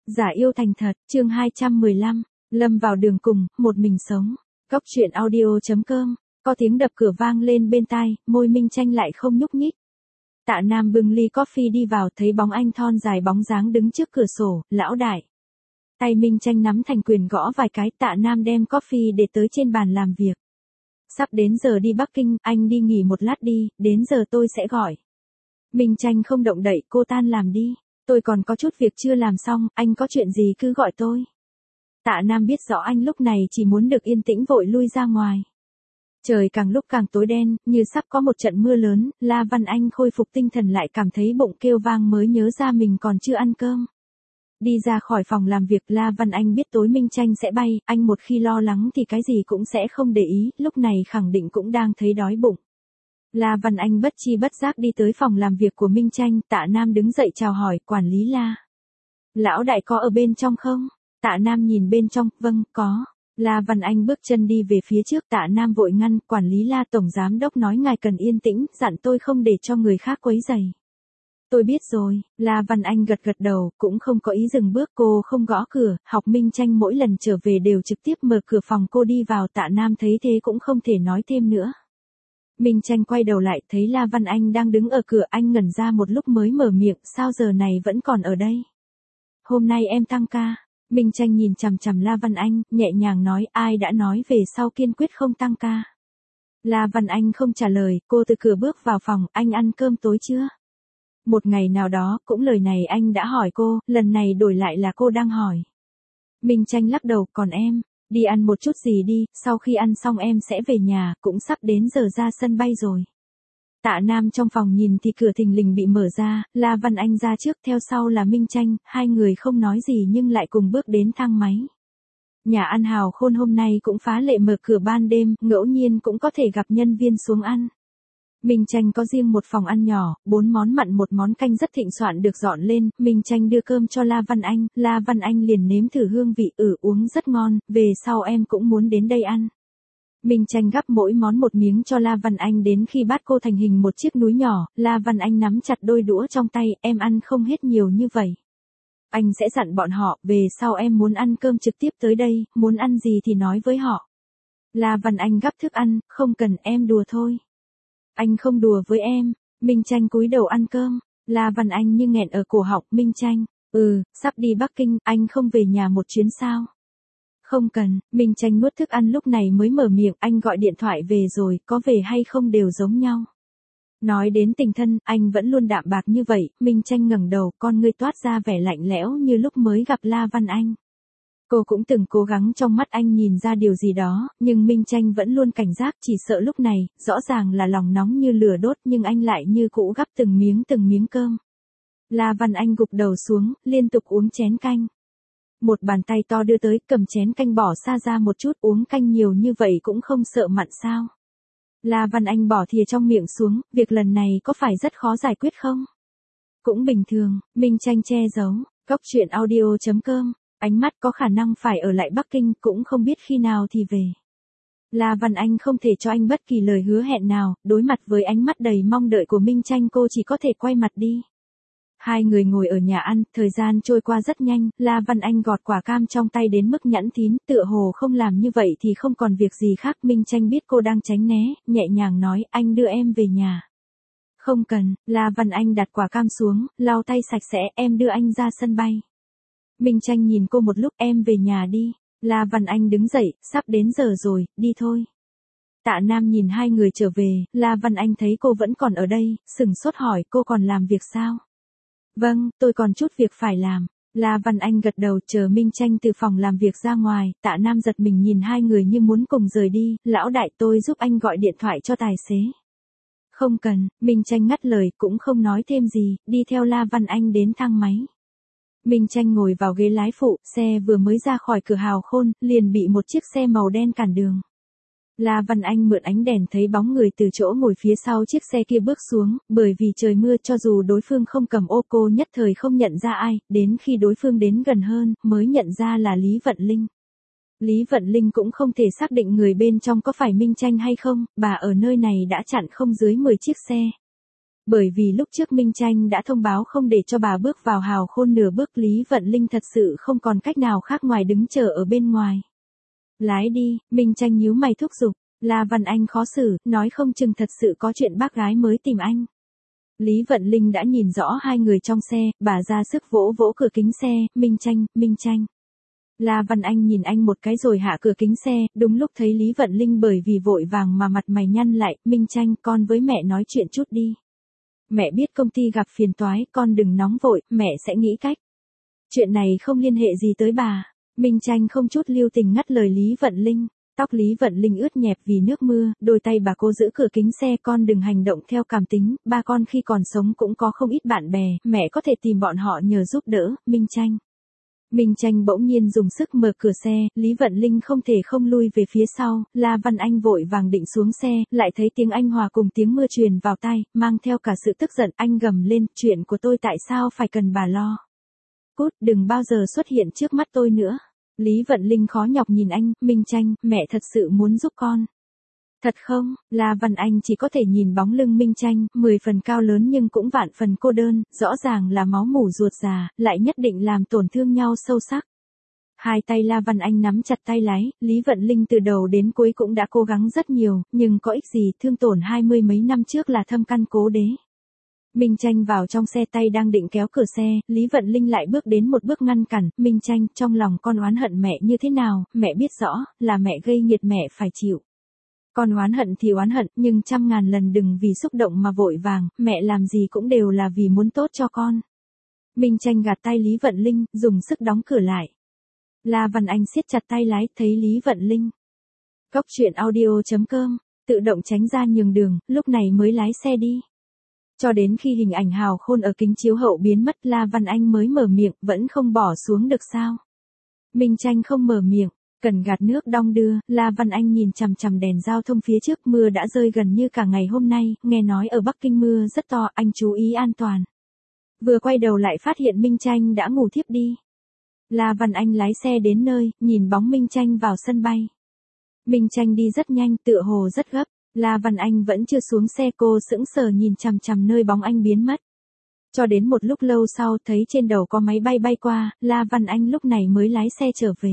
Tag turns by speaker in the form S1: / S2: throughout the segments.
S1: Giả yêu thành thật, chương 215, lâm vào đường cùng, một mình sống. Góc truyện audio.com, có tiếng đập cửa vang lên bên tai, môi Minh Tranh lại không nhúc nhích. Tạ Nam bưng ly coffee đi vào, thấy bóng anh thon dài bóng dáng đứng trước cửa sổ, lão đại. Tay Minh Tranh nắm thành quyền gõ vài cái, Tạ Nam đem coffee để tới trên bàn làm việc. Sắp đến giờ đi Bắc Kinh, anh đi nghỉ một lát đi, đến giờ tôi sẽ gọi. Minh Tranh không động đậy, cô tan làm đi. Tôi còn có chút việc chưa làm xong, anh có chuyện gì cứ gọi tôi. Tạ Nam biết rõ anh lúc này chỉ muốn được yên tĩnh vội lui ra ngoài. Trời càng lúc càng tối đen, như sắp có một trận mưa lớn, La Văn Anh khôi phục tinh thần lại cảm thấy bụng kêu vang mới nhớ ra mình còn chưa ăn cơm. Đi ra khỏi phòng làm việc, La Văn Anh biết tối Minh Tranh sẽ bay, anh một khi lo lắng thì cái gì cũng sẽ không để ý, lúc này khẳng định cũng đang thấy đói bụng. La Văn Anh bất chi bất giác đi tới phòng làm việc của Minh Tranh, Tạ Nam đứng dậy chào hỏi, quản lý La. Lão đại có ở bên trong không? Tạ Nam nhìn bên trong, vâng, có. La Văn Anh bước chân đi về phía trước, Tạ Nam vội ngăn, quản lý La tổng giám đốc nói ngài cần yên tĩnh, dặn tôi không để cho người khác quấy rầy. Tôi biết rồi, La Văn Anh gật gật đầu, cũng không có ý dừng bước, cô không gõ cửa, học Minh Tranh mỗi lần trở về đều trực tiếp mở cửa phòng cô đi vào, Tạ Nam thấy thế cũng không thể nói thêm nữa. Minh Tranh quay đầu lại, thấy La Văn Anh đang đứng ở cửa, anh ngẩn ra một lúc mới mở miệng, sao giờ này vẫn còn ở đây? Hôm nay em tăng ca. Minh Tranh nhìn chằm chằm La Văn Anh, nhẹ nhàng nói, ai đã nói về sau kiên quyết không tăng ca. La Văn Anh không trả lời, cô từ cửa bước vào phòng, anh ăn cơm tối chưa? Một ngày nào đó, cũng lời này anh đã hỏi cô, lần này đổi lại là cô đang hỏi. Minh Tranh lắc đầu, còn em? Đi ăn một chút gì đi, sau khi ăn xong em sẽ về nhà, cũng sắp đến giờ ra sân bay rồi. Tạ Nam trong phòng nhìn thì cửa thình lình bị mở ra, La Văn Anh ra trước, theo sau là Minh Tranh, hai người không nói gì nhưng lại cùng bước đến thang máy. Nhà ăn Hào Khôn hôm nay cũng phá lệ mở cửa ban đêm, ngẫu nhiên cũng có thể gặp nhân viên xuống ăn. Minh Tranh có riêng một phòng ăn nhỏ, 4 món mặn một món canh rất thịnh soạn được dọn lên, Minh Tranh đưa cơm cho La Văn Anh liền nếm thử hương vị, uống rất ngon, về sau em cũng muốn đến đây ăn. Minh Tranh gắp mỗi món một miếng cho La Văn Anh đến khi bát cô thành hình một chiếc núi nhỏ, La Văn Anh nắm chặt đôi đũa trong tay, em ăn không hết nhiều như vậy. Anh sẽ dặn bọn họ, về sau em muốn ăn cơm trực tiếp tới đây, muốn ăn gì thì nói với họ. La Văn Anh gắp thức ăn, không cần, em đùa thôi. Anh không đùa với em. Minh Tranh cúi đầu ăn cơm. La Văn Anh như nghẹn ở cổ họng, Minh Tranh, sắp đi Bắc Kinh, anh không về nhà một chuyến sao? Không cần, Minh Tranh nuốt thức ăn lúc này mới mở miệng, anh gọi điện thoại về rồi, có về hay không đều giống nhau. Nói đến tình thân, anh vẫn luôn đạm bạc như vậy, Minh Tranh ngẩng đầu, con ngươi toát ra vẻ lạnh lẽo như lúc mới gặp La Văn Anh. Cô cũng từng cố gắng trong mắt anh nhìn ra điều gì đó, nhưng Minh Tranh vẫn luôn cảnh giác, chỉ sợ lúc này, rõ ràng là lòng nóng như lửa đốt nhưng anh lại như cũ gắp từng miếng cơm. La Văn Anh gục đầu xuống, liên tục uống chén canh. Một bàn tay to đưa tới, cầm chén canh bỏ xa ra một chút, uống canh nhiều như vậy cũng không sợ mặn sao? La Văn Anh bỏ thìa trong miệng xuống, việc lần này có phải rất khó giải quyết không? Cũng bình thường, Minh Tranh che giấu, góc truyện audio.com, ánh mắt có khả năng phải ở lại Bắc Kinh, cũng không biết khi nào thì về. La Văn Anh không thể cho anh bất kỳ lời hứa hẹn nào, đối mặt với ánh mắt đầy mong đợi của Minh Tranh cô chỉ có thể quay mặt đi. Hai người ngồi ở nhà ăn, thời gian trôi qua rất nhanh, La Văn Anh gọt quả cam trong tay đến mức nhẵn thín, tựa hồ không làm như vậy thì không còn việc gì khác. Minh Tranh biết cô đang tránh né, nhẹ nhàng nói, anh đưa em về nhà. Không cần, La Văn Anh đặt quả cam xuống, lau tay sạch sẽ, em đưa anh ra sân bay. Minh Tranh nhìn cô một lúc, em về nhà đi. La Văn Anh đứng dậy, sắp đến giờ rồi, đi thôi. Tạ Nam nhìn hai người trở về, La Văn Anh thấy cô vẫn còn ở đây, sửng sốt hỏi, cô còn làm việc sao? Vâng, tôi còn chút việc phải làm. La Văn Anh gật đầu, chờ Minh Tranh từ phòng làm việc ra ngoài, Tạ Nam giật mình nhìn hai người như muốn cùng rời đi, lão đại tôi giúp anh gọi điện thoại cho tài xế. Không cần, Minh Tranh ngắt lời, cũng không nói thêm gì, đi theo La Văn Anh đến thang máy. Minh Tranh ngồi vào ghế lái phụ, xe vừa mới ra khỏi cửa Hào Khôn, liền bị một chiếc xe màu đen cản đường. La Văn Anh mượn ánh đèn thấy bóng người từ chỗ ngồi phía sau chiếc xe kia bước xuống, bởi vì trời mưa cho dù đối phương không cầm ô cô nhất thời không nhận ra ai, đến khi đối phương đến gần hơn, mới nhận ra là Lý Vận Linh. Lý Vận Linh cũng không thể xác định người bên trong có phải Minh Tranh hay không, bà ở nơi này đã chặn không dưới 10 chiếc xe. Bởi vì lúc trước Minh Tranh đã thông báo không để cho bà bước vào hào khôn nửa bước, Lý Vận Linh thật sự không còn cách nào khác ngoài đứng chờ ở bên ngoài. Lái đi, Minh Tranh nhíu mày thúc giục. La Văn Anh khó xử, nói không chừng thật sự có chuyện bác gái mới tìm anh. Lý Vận Linh đã nhìn rõ hai người trong xe, bà ra sức vỗ vỗ cửa kính xe, Minh Tranh. La Văn Anh nhìn anh một cái rồi hạ cửa kính xe, đúng lúc thấy Lý Vận Linh bởi vì vội vàng mà mặt mày nhăn lại, Minh Tranh, con với mẹ nói chuyện chút đi. Mẹ biết công ty gặp phiền toái, con đừng nóng vội, mẹ sẽ nghĩ cách. Chuyện này không liên hệ gì tới bà. Minh Tranh không chút lưu tình ngắt lời Lý Vận Linh. Tóc Lý Vận Linh ướt nhẹp vì nước mưa, đôi tay bà cô giữ cửa kính xe, con đừng hành động theo cảm tính, ba con khi còn sống cũng có không ít bạn bè, mẹ có thể tìm bọn họ nhờ giúp đỡ, Minh Tranh. Minh Tranh bỗng nhiên dùng sức mở cửa xe, Lý Vận Linh không thể không lui về phía sau, La Văn Anh vội vàng định xuống xe, lại thấy tiếng anh hòa cùng tiếng mưa truyền vào tai, mang theo cả sự tức giận, anh gầm lên, chuyện của tôi tại sao phải cần bà lo. Cút, đừng bao giờ xuất hiện trước mắt tôi nữa. Lý Vận Linh khó nhọc nhìn anh, Minh Tranh, mẹ thật sự muốn giúp con. Thật không, La Văn Anh chỉ có thể nhìn bóng lưng Minh Tranh, 10 phần cao lớn nhưng cũng vạn phần cô đơn, rõ ràng là máu mủ ruột già, lại nhất định làm tổn thương nhau sâu sắc. Hai tay La Văn Anh nắm chặt tay lái, Lý Vận Linh từ đầu đến cuối cũng đã cố gắng rất nhiều, nhưng có ích gì, thương tổn 20 mấy năm trước là thâm căn cố đế. Minh Tranh vào trong xe, tay đang định kéo cửa xe, Lý Vận Linh lại bước đến một bước ngăn cản, Minh Tranh, trong lòng con oán hận mẹ như thế nào, mẹ biết rõ, là mẹ gây nghiệt mẹ phải chịu. Con oán hận thì oán hận, nhưng trăm ngàn lần đừng vì xúc động mà vội vàng, mẹ làm gì cũng đều là vì muốn tốt cho con. Minh Tranh gạt tay Lý Vận Linh, dùng sức đóng cửa lại. La Văn Anh siết chặt tay lái, thấy Lý Vận Linh. Cốc truyện audio.com, tự động tránh ra nhường đường, lúc này mới lái xe đi. Cho đến khi hình ảnh hào khôn ở kính chiếu hậu biến mất, La Văn Anh mới mở miệng, vẫn không bỏ xuống được sao. Minh Tranh không mở miệng, cần gạt nước đong đưa, La Văn Anh nhìn chằm chằm đèn giao thông phía trước, mưa đã rơi gần như cả ngày hôm nay, nghe nói ở Bắc Kinh mưa rất to, anh chú ý an toàn. Vừa quay đầu lại phát hiện Minh Tranh đã ngủ thiếp đi. La Văn Anh lái xe đến nơi, nhìn bóng Minh Tranh vào sân bay. Minh Tranh đi rất nhanh, tựa hồ rất gấp. La Văn Anh vẫn chưa xuống xe, cô sững sờ nhìn chằm chằm nơi bóng anh biến mất. Cho đến một lúc lâu sau thấy trên đầu có máy bay bay qua, La Văn Anh lúc này mới lái xe trở về.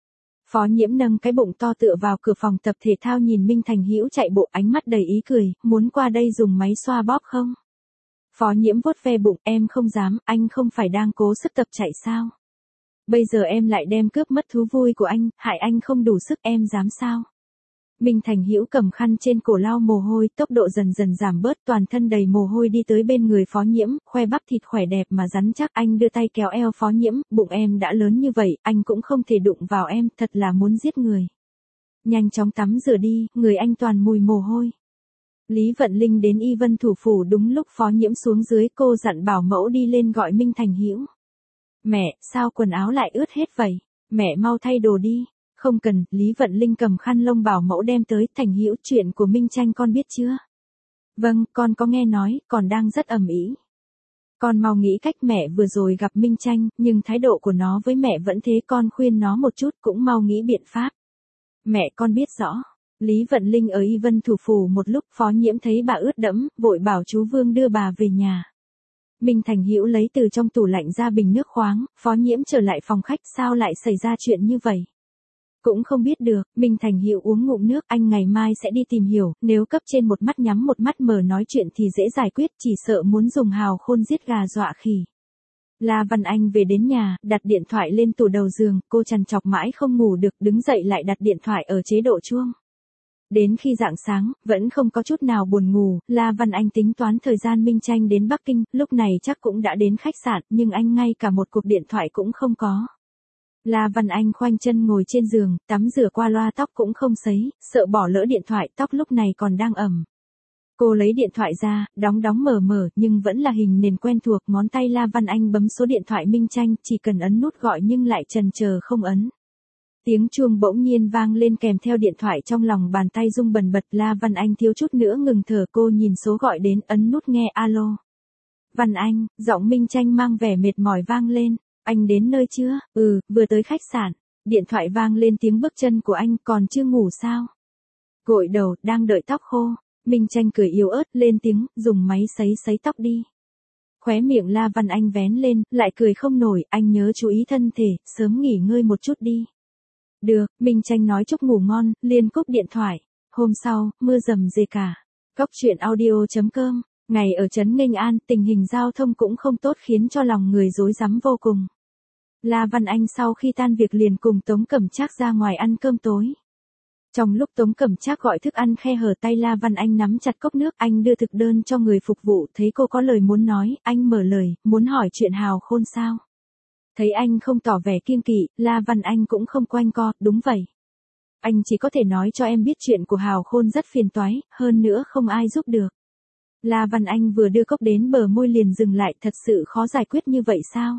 S1: Phó Nhiễm nâng cái bụng to tựa vào cửa phòng tập thể thao nhìn Minh Thành Hữu chạy bộ, ánh mắt đầy ý cười, muốn qua đây dùng máy xoa bóp không? Phó Nhiễm vuốt ve bụng, em không dám, anh không phải đang cố sức tập chạy sao? Bây giờ em lại đem cướp mất thú vui của anh, hại anh không đủ sức, em dám sao? Minh Thành Hữu cầm khăn trên cổ lau mồ hôi, tốc độ dần dần giảm bớt, toàn thân đầy mồ hôi đi tới bên người Phó Nhiễm, khoe bắp thịt khỏe đẹp mà rắn chắc, anh đưa tay kéo eo Phó Nhiễm, bụng em đã lớn như vậy, anh cũng không thể đụng vào em, thật là muốn giết người. Nhanh chóng tắm rửa đi, người anh toàn mùi mồ hôi. Lý Vận Linh đến Y Vân thủ phủ đúng lúc Phó Nhiễm xuống dưới, cô dặn bảo mẫu đi lên gọi Minh Thành Hữu. Mẹ, sao quần áo lại ướt hết vậy? Mẹ mau thay đồ đi. Không cần, Lý Vận Linh cầm khăn lông bảo mẫu đem tới, Thành Hữu, chuyện của Minh Tranh con biết chưa? Vâng, con có nghe nói, còn đang rất ầm ĩ. Con mau nghĩ cách, mẹ vừa rồi gặp Minh Tranh, nhưng thái độ của nó với mẹ vẫn thế, con khuyên nó một chút cũng mau nghĩ biện pháp. Mẹ con biết rõ. Lý Vận Linh ở Y Vân thủ phủ một lúc, Phó Nhiễm thấy bà ướt đẫm, vội bảo chú Vương đưa bà về nhà. Minh Thành Hữu lấy từ trong tủ lạnh ra bình nước khoáng, Phó Nhiễm trở lại phòng khách, sao lại xảy ra chuyện như vậy? Cũng không biết được, Minh Thành Hữu uống ngụm nước, anh ngày mai sẽ đi tìm hiểu, nếu cấp trên một mắt nhắm một mắt mở nói chuyện thì dễ giải quyết, chỉ sợ muốn dùng hào khôn giết gà dọa khỉ. La Văn Anh về đến nhà, đặt điện thoại lên tủ đầu giường, cô trằn trọc mãi không ngủ được, đứng dậy lại đặt điện thoại ở chế độ chuông. Đến khi rạng sáng, vẫn không có chút nào buồn ngủ, La Văn Anh tính toán thời gian Minh Tranh đến Bắc Kinh, lúc này chắc cũng đã đến khách sạn, nhưng anh ngay cả một cuộc điện thoại cũng không có. La Văn Anh khoanh chân ngồi trên giường, tắm rửa qua loa, tóc cũng không sấy, sợ bỏ lỡ điện thoại, tóc lúc này còn đang ẩm. Cô lấy điện thoại ra, đóng mở, nhưng vẫn là hình nền quen thuộc, ngón tay La Văn Anh bấm số điện thoại Minh Tranh, chỉ cần ấn nút gọi nhưng lại chần chờ không ấn. Tiếng chuông bỗng nhiên vang lên kèm theo điện thoại, trong lòng bàn tay rung bần bật, La Văn Anh thiếu chút nữa ngừng thở, cô nhìn số gọi đến, ấn nút nghe, alo. Văn Anh, giọng Minh Tranh mang vẻ mệt mỏi vang lên. Anh đến nơi chưa? Vừa tới khách sạn. Điện thoại vang lên tiếng bước chân của anh, còn chưa ngủ sao? Gội đầu, đang đợi tóc khô. Minh Tranh cười yếu ớt lên tiếng, dùng máy sấy tóc đi. Khóe miệng La Văn Anh vén lên, lại cười không nổi, anh nhớ chú ý thân thể, sớm nghỉ ngơi một chút đi. Được, Minh Tranh nói chúc ngủ ngon, liền cúp điện thoại. Hôm sau, mưa rầm rề cả. Cóc truyện audio.com, ngày ở trấn Nghênh An, tình hình giao thông cũng không tốt khiến cho lòng người rối rắm vô cùng. La Văn Anh sau khi tan việc liền cùng Tống Cẩm Trác ra ngoài ăn cơm tối. Trong lúc Tống Cẩm Trác gọi thức ăn khe hở tay La Văn Anh nắm chặt cốc nước, anh đưa thực đơn cho người phục vụ, thấy cô có lời muốn nói, anh mở lời, muốn hỏi chuyện Hào Khôn sao. Thấy anh không tỏ vẻ kiêng kỵ, La Văn Anh cũng không quanh co, đúng vậy. Anh chỉ có thể nói cho em biết chuyện của Hào Khôn rất phiền toái, hơn nữa không ai giúp được. La Văn Anh vừa đưa cốc đến bờ môi liền dừng lại, thật sự khó giải quyết như vậy sao?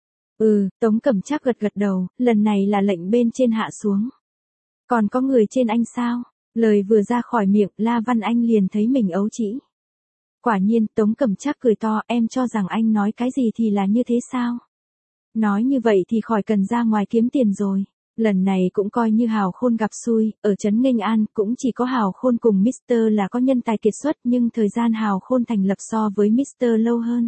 S1: Tống Cẩm Trác gật đầu, lần này là lệnh bên trên hạ xuống. Còn có người trên anh sao? Lời vừa ra khỏi miệng, La Văn Anh liền thấy mình ấu trĩ. Quả nhiên, Tống Cẩm Trác cười to, em cho rằng anh nói cái gì thì là như thế sao? Nói như vậy thì khỏi cần ra ngoài kiếm tiền rồi. Lần này cũng coi như Hào Khôn gặp xui, ở trấn Nghênh An cũng chỉ có Hào Khôn cùng Mr. là có nhân tài kiệt xuất, nhưng thời gian Hào Khôn thành lập so với Mr. lâu hơn.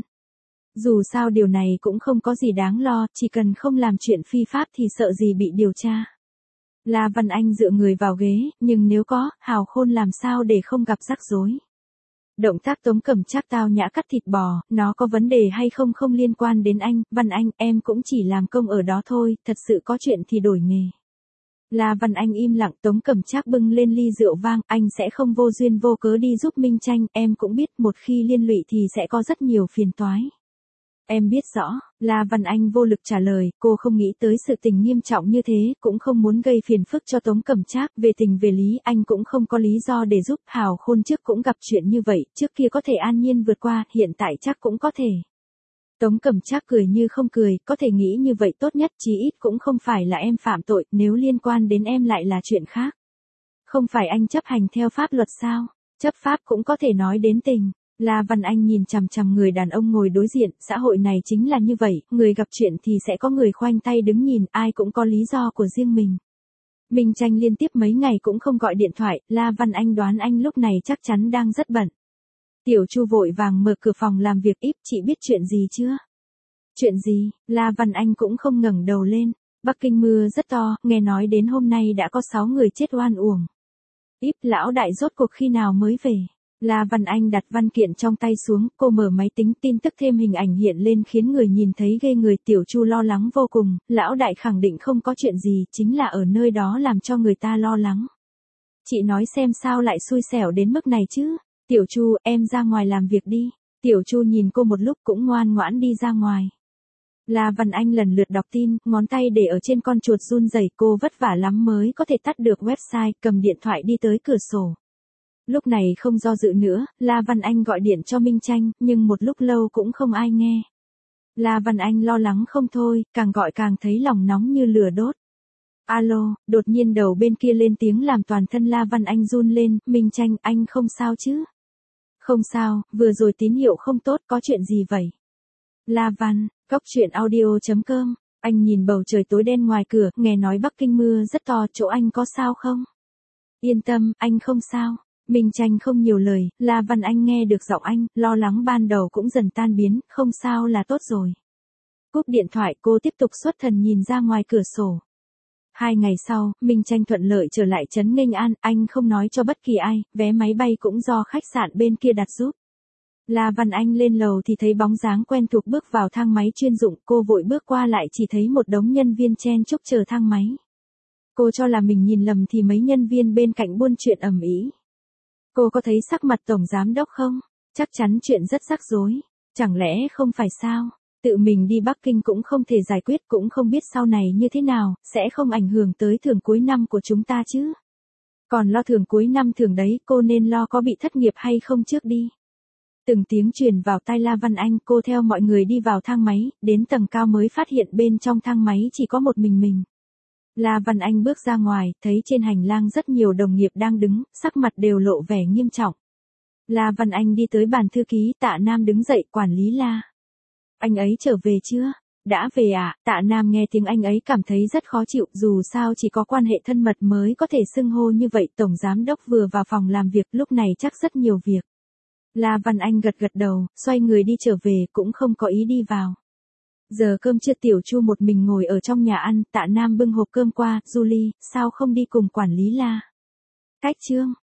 S1: Dù sao điều này cũng không có gì đáng lo, chỉ cần không làm chuyện phi pháp thì sợ gì bị điều tra. La Văn Anh dựa người vào ghế, nhưng nếu có, Hào Khôn làm sao để không gặp rắc rối. Động tác Tống Cẩm Trác tao nhã cắt thịt bò, nó có vấn đề hay không không liên quan đến anh, Văn Anh, em cũng chỉ làm công ở đó thôi, thật sự có chuyện thì đổi nghề. La Văn Anh im lặng, Tống Cẩm Trác bưng lên ly rượu vang, anh sẽ không vô duyên vô cớ đi giúp Minh Tranh, em cũng biết một khi liên lụy thì sẽ có rất nhiều phiền toái. Em biết rõ, La Văn Anh vô lực trả lời, cô không nghĩ tới sự tình nghiêm trọng như thế, cũng không muốn gây phiền phức cho Tống Cẩm Trác, về tình về lý anh cũng không có lý do để giúp. Hào Khôn trước cũng gặp chuyện như vậy, trước kia có thể an nhiên vượt qua, hiện tại chắc cũng có thể. Tống Cẩm Trác cười như không cười, có thể nghĩ như vậy tốt nhất, chí ít cũng không phải là em phạm tội, nếu liên quan đến em lại là chuyện khác. Không phải anh chấp hành theo pháp luật sao? Chấp pháp cũng có thể nói đến tình. La Văn Anh nhìn chằm chằm người đàn ông ngồi đối diện, xã hội này chính là như vậy, người gặp chuyện thì sẽ có người khoanh tay đứng nhìn, ai cũng có lý do của riêng mình. Minh Tranh liên tiếp mấy ngày cũng không gọi điện thoại, La Văn Anh đoán anh lúc này chắc chắn đang rất bận. Tiểu Chu vội vàng mở cửa phòng làm việc, íp, chị biết chuyện gì chưa? Chuyện gì? La Văn Anh cũng không ngẩng đầu lên. Bắc Kinh mưa rất to, nghe nói đến hôm nay đã có 6 người chết oan uổng. Íp, lão đại rốt cuộc khi nào mới về? La Văn Anh đặt văn kiện trong tay xuống, cô mở máy tính, tin tức thêm hình ảnh hiện lên khiến người nhìn thấy ghê người. Tiểu Chu lo lắng vô cùng, lão đại khẳng định không có chuyện gì, chính là ở nơi đó làm cho người ta lo lắng. Chị nói xem sao lại xui xẻo đến mức này chứ? Tiểu Chu, em ra ngoài làm việc đi. Tiểu Chu nhìn cô một lúc cũng ngoan ngoãn đi ra ngoài. La Văn Anh lần lượt đọc tin, ngón tay để ở trên con chuột run rẩy, cô vất vả lắm mới có thể tắt được website, cầm điện thoại đi tới cửa sổ. Lúc này không do dự nữa, La Văn Anh gọi điện cho Minh Tranh, nhưng một lúc lâu cũng không ai nghe. La Văn Anh lo lắng không thôi, càng gọi càng thấy lòng nóng như lửa đốt. Alo, đột nhiên đầu bên kia lên tiếng làm toàn thân La Văn Anh run lên, Minh Tranh, anh không sao chứ? Không sao, vừa rồi tín hiệu không tốt, có chuyện gì vậy? La Văn, cóc truyện audio.com, anh nhìn bầu trời tối đen ngoài cửa, nghe nói Bắc Kinh mưa rất to, chỗ anh có sao không? Yên tâm, anh không sao. Minh Tranh không nhiều lời, La Văn Anh nghe được giọng anh, lo lắng ban đầu cũng dần tan biến, không sao là tốt rồi. Cúp điện thoại, cô tiếp tục xuất thần nhìn ra ngoài cửa sổ. 2 ngày sau, Minh Tranh thuận lợi trở lại trấn Nghênh An, anh không nói cho bất kỳ ai, vé máy bay cũng do khách sạn bên kia đặt giúp. La Văn Anh lên lầu thì thấy bóng dáng quen thuộc bước vào thang máy chuyên dụng, cô vội bước qua lại chỉ thấy một đống nhân viên chen chúc chờ thang máy. Cô cho là mình nhìn lầm thì mấy nhân viên bên cạnh buôn chuyện ầm ĩ. Cô có thấy sắc mặt tổng giám đốc không? Chắc chắn chuyện rất rắc rối. Chẳng lẽ không phải sao? Tự mình đi Bắc Kinh cũng không thể giải quyết, cũng không biết sau này như thế nào, sẽ không ảnh hưởng tới thưởng cuối năm của chúng ta chứ. Còn lo thưởng cuối năm thưởng đấy, cô nên lo có bị thất nghiệp hay không trước đi. Từng tiếng truyền vào tai La Văn Anh, cô theo mọi người đi vào thang máy, đến tầng cao mới phát hiện bên trong thang máy chỉ có một mình. La Văn Anh bước ra ngoài, thấy trên hành lang rất nhiều đồng nghiệp đang đứng, sắc mặt đều lộ vẻ nghiêm trọng. La Văn Anh đi tới bàn thư ký, Tạ Nam đứng dậy, quản lý La. Anh ấy trở về chưa? đã về à? Tạ Nam nghe tiếng anh ấy cảm thấy rất khó chịu, dù sao chỉ có quan hệ thân mật mới có thể xưng hô như vậy. Tổng giám đốc vừa vào phòng làm việc, lúc này chắc rất nhiều việc. La Văn Anh gật gật đầu, xoay người đi trở về, cũng không có ý đi vào. Giờ cơm trưa Tiểu Chu một mình ngồi ở trong nhà ăn, Tạ Nam bưng hộp cơm qua, Julie, sao không đi cùng quản lý La? Cách Trương,